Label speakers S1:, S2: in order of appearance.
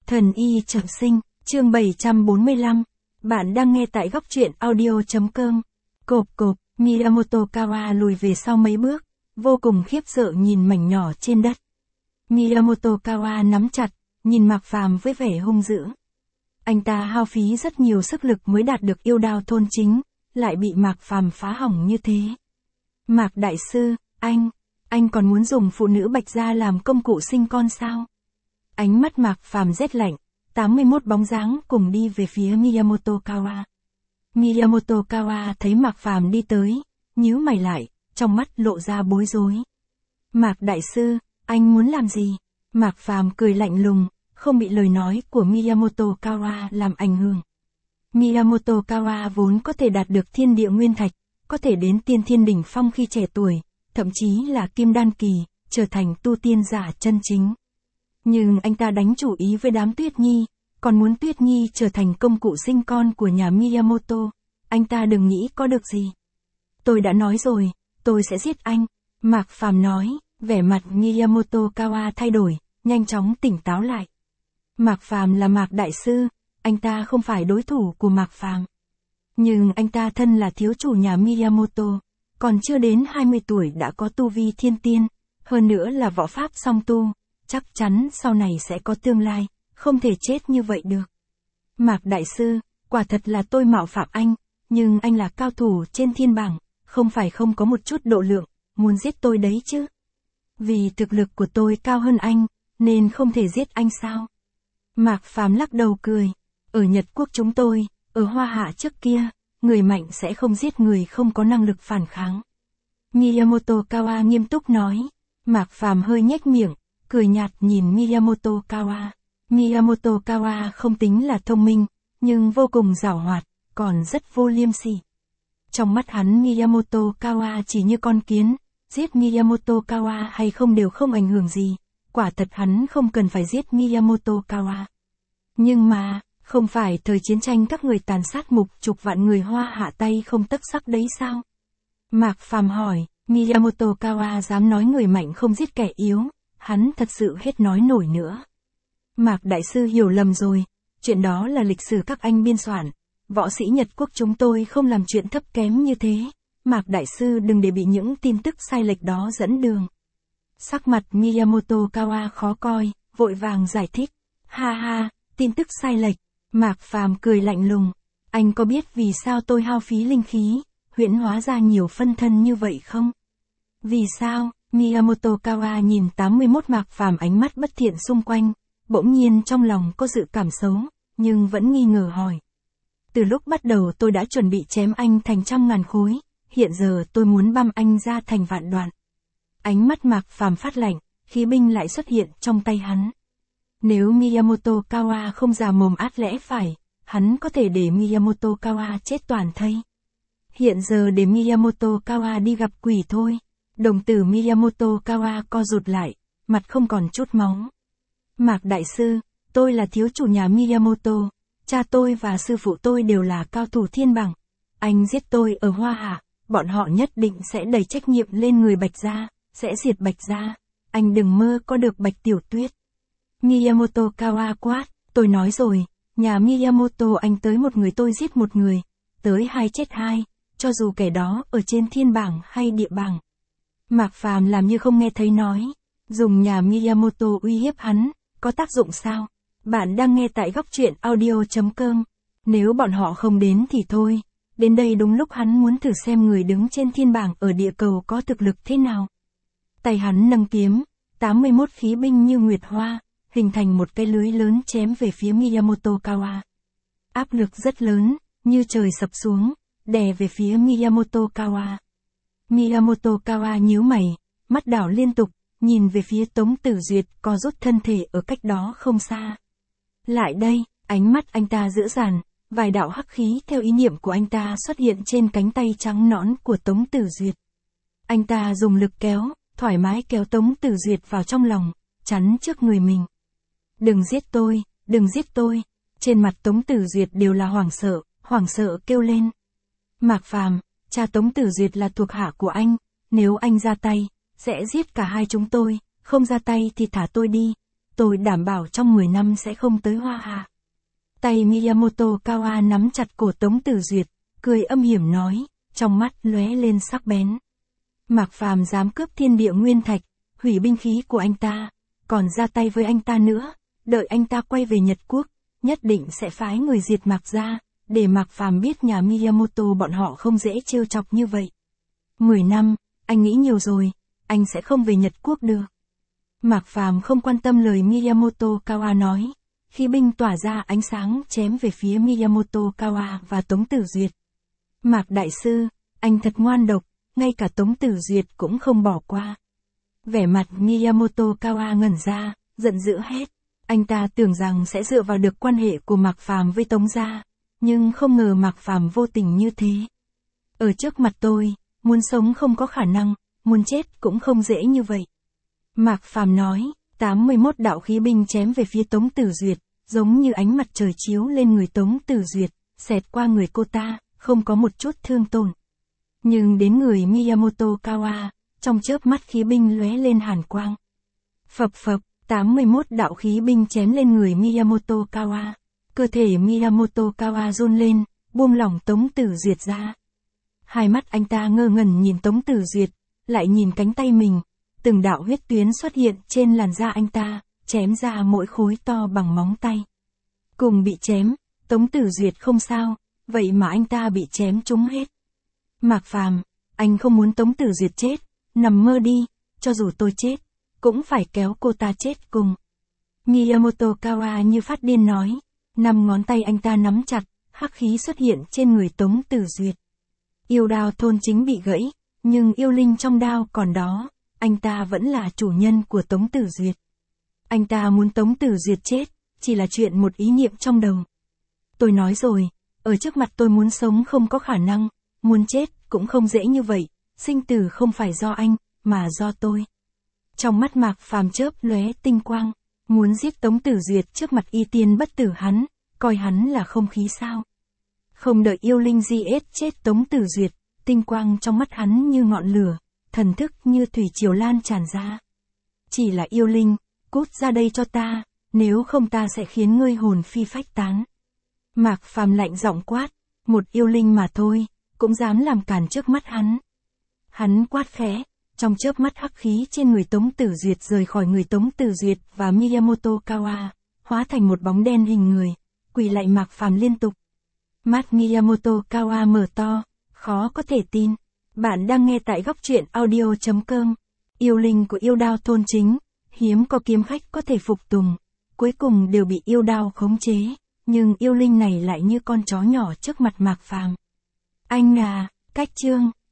S1: Thần y trọng sinh, chương 745. Bạn đang nghe tại góc truyện audio.com. Cộp cộp, Miyamoto Kawa lùi về sau mấy bước, vô cùng khiếp sợ nhìn mảnh nhỏ trên đất. Miyamoto Kawa nắm chặt, nhìn Mạc Phàm với vẻ hung dữ. Anh ta hao phí rất nhiều sức lực mới đạt được yêu đao thôn chính, lại bị Mạc Phàm phá hỏng như thế. Mạc đại sư, anh còn muốn dùng phụ nữ Bạch Gia làm công cụ sinh con sao? Ánh mắt Mạc Phàm rét lạnh, 81 bóng dáng cùng đi về phía Miyamoto Kawa. Miyamoto Kawa thấy Mạc Phàm đi tới, nhíu mày lại, trong mắt lộ ra bối rối. Mạc đại sư, anh muốn làm gì? Mạc Phàm cười lạnh lùng, không bị lời nói của Miyamoto Kawa làm ảnh hưởng. Miyamoto Kawa vốn có thể đạt được thiên địa nguyên thạch, có thể đến tiên thiên đỉnh phong khi trẻ tuổi, thậm chí là kim đan kỳ, trở thành tu tiên giả chân chính. Nhưng anh ta đánh chủ ý với đám Tuyết Nhi, còn muốn Tuyết Nhi trở thành công cụ sinh con của nhà Miyamoto. Anh ta đừng nghĩ có được gì. Tôi đã nói rồi, tôi sẽ giết anh. Mạc Phàm nói, vẻ mặt Miyamoto Kawa thay đổi, nhanh chóng tỉnh táo lại. Mạc Phàm là Mạc đại sư, anh ta không phải đối thủ của Mạc Phàm. Nhưng anh ta thân là thiếu chủ nhà Miyamoto, còn chưa đến 20 tuổi đã có tu vi thiên tiên, hơn nữa là võ pháp song tu, chắc chắn sau này sẽ có tương lai, không thể chết như vậy được. Mạc đại sư, quả thật là tôi mạo phạm anh, nhưng anh là cao thủ trên thiên bảng, không phải không có một chút độ lượng, muốn giết tôi đấy chứ. Vì thực lực của tôi cao hơn anh, nên không thể giết anh sao? Mạc Phàm lắc đầu cười, ở Nhật Quốc chúng tôi, ở Hoa Hạ trước kia, người mạnh sẽ không giết người không có năng lực phản kháng. Miyamoto Kawa nghiêm túc nói. Mạc Phàm hơi nhếch miệng, cười nhạt nhìn Miyamoto Kawa. Miyamoto Kawa không tính là thông minh, nhưng vô cùng giàu hoạt, còn rất vô liêm sỉ. Trong mắt hắn Miyamoto Kawa chỉ như con kiến, giết Miyamoto Kawa hay không đều không ảnh hưởng gì, quả thật hắn không cần phải giết Miyamoto Kawa. Nhưng mà, không phải thời chiến tranh các người tàn sát mục chục vạn người Hoa Hạ tay không tấc sắc đấy sao? Mạc Phàm hỏi, Miyamoto Kawa dám nói người mạnh không giết kẻ yếu, hắn thật sự hết nói nổi nữa. Mạc đại sư hiểu lầm rồi, chuyện đó là lịch sử các anh biên soạn, võ sĩ Nhật Quốc chúng tôi không làm chuyện thấp kém như thế, Mạc đại sư đừng để bị những tin tức sai lệch đó dẫn đường. Sắc mặt Miyamoto Kawa khó coi, vội vàng giải thích, ha ha, tin tức sai lệch. Mạc Phàm cười lạnh lùng, anh có biết vì sao tôi hao phí linh khí, huyễn hóa ra nhiều phân thân như vậy không? Vì sao? Miyamoto Kawa nhìn 81 Mạc Phàm ánh mắt bất thiện xung quanh, bỗng nhiên trong lòng có dự cảm xấu, nhưng vẫn nghi ngờ hỏi. Từ lúc bắt đầu tôi đã chuẩn bị chém anh thành trăm ngàn khối, hiện giờ tôi muốn băm anh ra thành vạn đoạn. Ánh mắt Mạc Phàm phát lạnh, khí binh lại xuất hiện trong tay hắn. Nếu Miyamoto Kawa không già mồm át lẽ phải, hắn có thể để Miyamoto Kawa chết toàn thây. Hiện giờ để Miyamoto Kawa đi gặp quỷ thôi. Đồng tử Miyamoto Kawa co rụt lại, mặt không còn chút máu. Mạc đại sư, tôi là thiếu chủ nhà Miyamoto, cha tôi và sư phụ tôi đều là cao thủ thiên bảng. Anh giết tôi ở Hoa Hạ, bọn họ nhất định sẽ đẩy trách nhiệm lên người Bạch Gia, sẽ diệt Bạch Gia. Anh đừng mơ có được Bạch Tiểu Tuyết. Miyamoto Kawa quát, tôi nói rồi, nhà Miyamoto anh tới một người tôi giết một người, tới hai chết hai, cho dù kẻ đó ở trên thiên bảng hay địa bảng. Mạc Phàm làm như không nghe thấy nói, dùng nhà Miyamoto uy hiếp hắn, có tác dụng sao? Bạn đang nghe tại góc truyện audio.com. Nếu bọn họ không đến thì thôi, đến đây đúng lúc hắn muốn thử xem người đứng trên thiên bảng ở địa cầu có thực lực thế nào. Tay hắn nâng kiếm, 81 khí binh như nguyệt hoa, hình thành một cái lưới lớn chém về phía Miyamoto Kawa. Áp lực rất lớn, như trời sập xuống, đè về phía Miyamoto Kawa. Miyamoto Kawa nhíu mày, mắt đảo liên tục, nhìn về phía Tống Tử Duyệt co rút thân thể ở cách đó không xa. Lại đây, ánh mắt anh ta dữ dằn, vài đạo hắc khí theo ý niệm của anh ta xuất hiện trên cánh tay trắng nõn của Tống Tử Duyệt. Anh ta dùng lực kéo, thoải mái kéo Tống Tử Duyệt vào trong lòng, chắn trước người mình. Đừng giết tôi, đừng giết tôi. Trên mặt Tống Tử Duyệt đều là hoảng sợ kêu lên. Mạc Phàm, cha Tống Tử Duyệt là thuộc hạ của anh, nếu anh ra tay, sẽ giết cả hai chúng tôi, không ra tay thì thả tôi đi. tôi đảm bảo trong 10 năm sẽ không tới Hoa Hạ. Tay Miyamoto Kawa nắm chặt cổ Tống Tử Duyệt, cười âm hiểm nói, trong mắt lóe lên sắc bén. Mạc Phàm dám cướp thiên địa nguyên thạch, hủy binh khí của anh ta, còn ra tay với anh ta nữa, đợi anh ta quay về Nhật Quốc, nhất định sẽ phái người diệt Mạc gia, để Mạc Phàm biết nhà Miyamoto bọn họ không dễ trêu chọc như vậy. 10 năm, anh nghĩ nhiều rồi, anh sẽ không về Nhật Quốc được. Mạc Phàm không quan tâm lời Miyamoto Kawa nói, khi binh tỏa ra ánh sáng chém về phía Miyamoto Kawa và Tống Tử Duyệt. Mạc đại sư, anh thật ngoan độc, ngay cả Tống Tử Duyệt cũng không bỏ qua. Vẻ mặt Miyamoto Kawa ngẩn ra, giận dữ hét. Anh ta tưởng rằng sẽ dựa vào được quan hệ của Mạc Phàm với Tống gia, nhưng không ngờ Mạc Phàm vô tình như thế. Ở trước mặt tôi, muốn sống không có khả năng, muốn chết cũng không dễ như vậy. Mạc Phàm nói, 81 đạo khí binh chém về phía Tống Tử Duyệt, giống như ánh mặt trời chiếu lên người Tống Tử Duyệt, xẹt qua người cô ta, không có một chút thương tổn. Nhưng đến người Miyamoto Kawa, trong chớp mắt khí binh lóe lên hàn quang. Phập phập, 81 đạo khí binh chém lên người Miyamoto Kawa. Cơ thể Miyamoto Kawa run lên, buông lỏng Tống Tử Duyệt ra. Hai mắt anh ta ngơ ngẩn nhìn Tống Tử Duyệt, lại nhìn cánh tay mình. Từng đạo huyết tuyến xuất hiện trên làn da anh ta, chém ra mỗi khối to bằng móng tay. Cùng bị chém, Tống Tử Duyệt không sao, vậy mà anh ta bị chém trúng hết. Mạc Phàm, anh không muốn Tống Tử Duyệt chết, nằm mơ đi, cho dù tôi chết, cũng phải kéo cô ta chết cùng. Miyamoto Kawa như phát điên nói, 5 ngón tay anh ta nắm chặt, hắc khí xuất hiện trên người Tống Tử Duyệt. Yêu đao thôn chính bị gãy, nhưng yêu linh trong đao còn đó, anh ta vẫn là chủ nhân của Tống Tử Duyệt. Anh ta muốn Tống Tử Duyệt chết, chỉ là chuyện một ý niệm trong đầu. Tôi nói rồi, ở trước mặt tôi muốn sống không có khả năng, muốn chết cũng không dễ như vậy, sinh tử không phải do anh, mà do tôi. Trong mắt Mạc Phàm chớp lóe tinh quang, muốn giết Tống Tử Duyệt trước mặt y tiên bất tử hắn, coi hắn là không khí sao. Không đợi yêu linh giết chết Tống Tử Duyệt, tinh quang trong mắt hắn như ngọn lửa, thần thức như thủy triều lan tràn ra. Chỉ là yêu linh, cút ra đây cho ta, nếu không ta sẽ khiến ngươi hồn phi phách tán. Mạc Phàm lạnh giọng quát, một yêu linh mà thôi, cũng dám làm cản trước mắt hắn. Hắn quát khẽ, trong chớp mắt hắc khí trên người Tống Tử Duyệt rời khỏi người Tống Tử Duyệt và Miyamoto Kawa, hóa thành một bóng đen hình người, quỳ lạy Mạc Phàm liên tục. Mắt Miyamoto Kawa mở to, khó có thể tin. Bạn đang nghe tại góc truyện audio.com. Yêu linh của yêu đao thôn chính, hiếm có kiếm khách có thể phục tùng, cuối cùng đều bị yêu đao khống chế, nhưng yêu linh này lại như con chó nhỏ trước mặt Mạc Phàm. Anh à, cách chương